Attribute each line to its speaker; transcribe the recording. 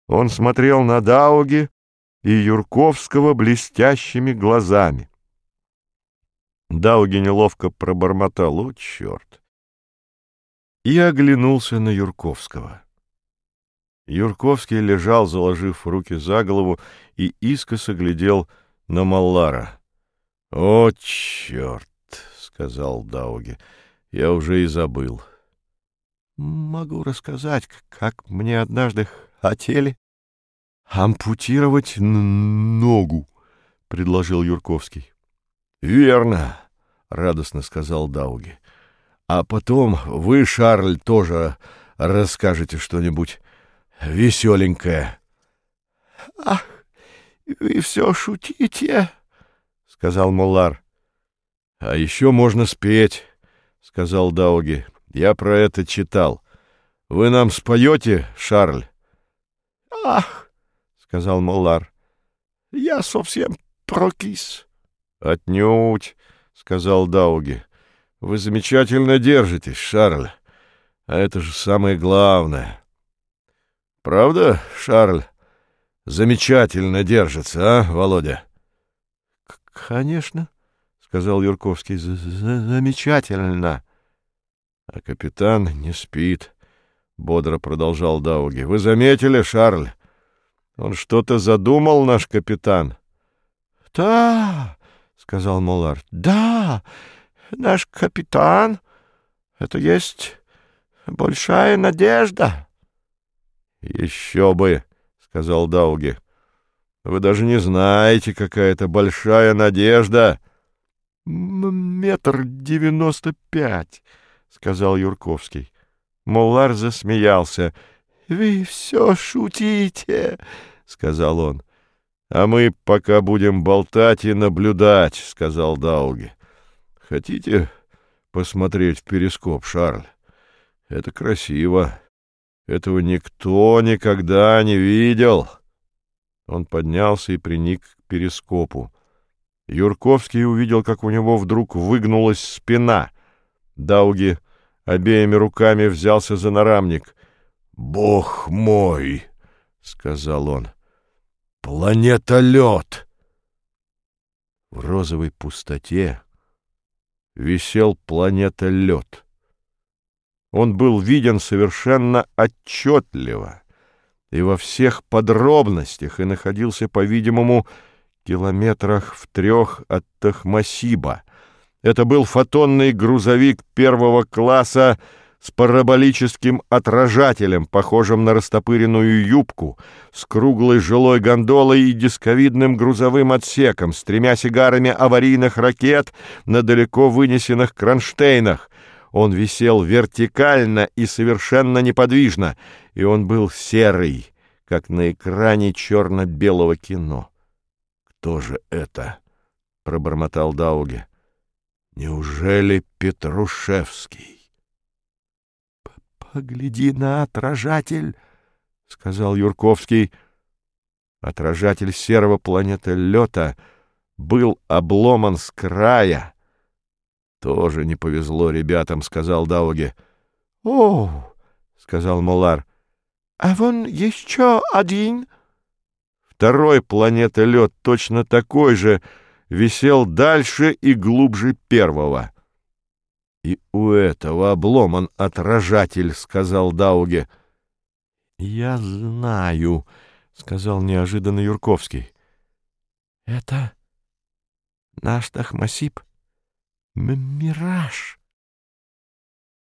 Speaker 1: Он смотрел на Дауги и Юрковского блестящими глазами. Дауги неловко пробормотал: «О, черт!» и оглянулся на Юрковского. Юрковский лежал, заложив руки за голову, и искоса глядел на Маллара. «О, черт!» — сказал Дауги. «Я уже и забыл». «Могу рассказать, как мне однажды хотели ампутировать ногу», — предложил Юрковский. «Верно», — радостно сказал Дауги. «А потом вы, Шарль, тоже расскажете что-нибудь веселенькое». «Ах, вы все шутите», — сказал Маллар. «А еще можно спеть», — сказал Дауги. «Я про это читал. Вы нам споете, Шарль?» «Ах», — сказал Маллар, — «я совсем прокис». «Отнюдь», — сказал Дауги. «Вы замечательно держитесь, Шарль. А это же самое главное». «Правда, Шарль, замечательно держится, а, Володя?» «Конечно», — сказал Юрковский, — «замечательно». «А капитан не спит», — бодро продолжал Дауги. «Вы заметили, Шарль? Он что-то задумал, наш капитан». «Да», — сказал Маллар, — «да, наш капитан, это есть большая надежда». «Еще бы», — сказал Дауги. «Вы даже не знаете, какая это большая надежда». «1,95 м», — сказал Юрковский. Маллар засмеялся. «Вы все шутите», — сказал он. «А мы пока будем болтать и наблюдать», — сказал Дауги. «Хотите посмотреть в перископ, Шарль? Это красиво. Этого никто никогда не видел». Он поднялся и приник к перископу. Юрковский увидел, как у него вдруг выгнулась спина. Дауги обеими руками взялся за нарамник. «Бог мой!» — сказал он. «Планетолет!» В розовой пустоте висел планетолет. Он был виден совершенно отчетливо и во всех подробностях и находился, по-видимому, километрах в 3 от Тахмасиба. Это был фотонный грузовик первого класса с параболическим отражателем, похожим на растопыренную юбку, с круглой жилой гондолой и дисковидным грузовым отсеком, с 3 сигарами аварийных ракет на далеко вынесенных кронштейнах. Он висел вертикально и совершенно неподвижно, и он был серый, как на экране черно-белого кино. «Кто же это?» — пробормотал Дауги. «Неужели Петрушевский?» «Погляди на отражатель», — сказал Юрковский. Отражатель серого планетолета был обломан с края. «Тоже не повезло ребятам», — сказал Дауги. «О», — сказал Маллар, — «а вон еще один». Второй планетолет, точно такой же, висел дальше и глубже первого. «И у этого обломан отражатель», — сказал Дауги. «Я знаю», — сказал неожиданно Юрковский. «Это наш Тахмасиб. Мираж».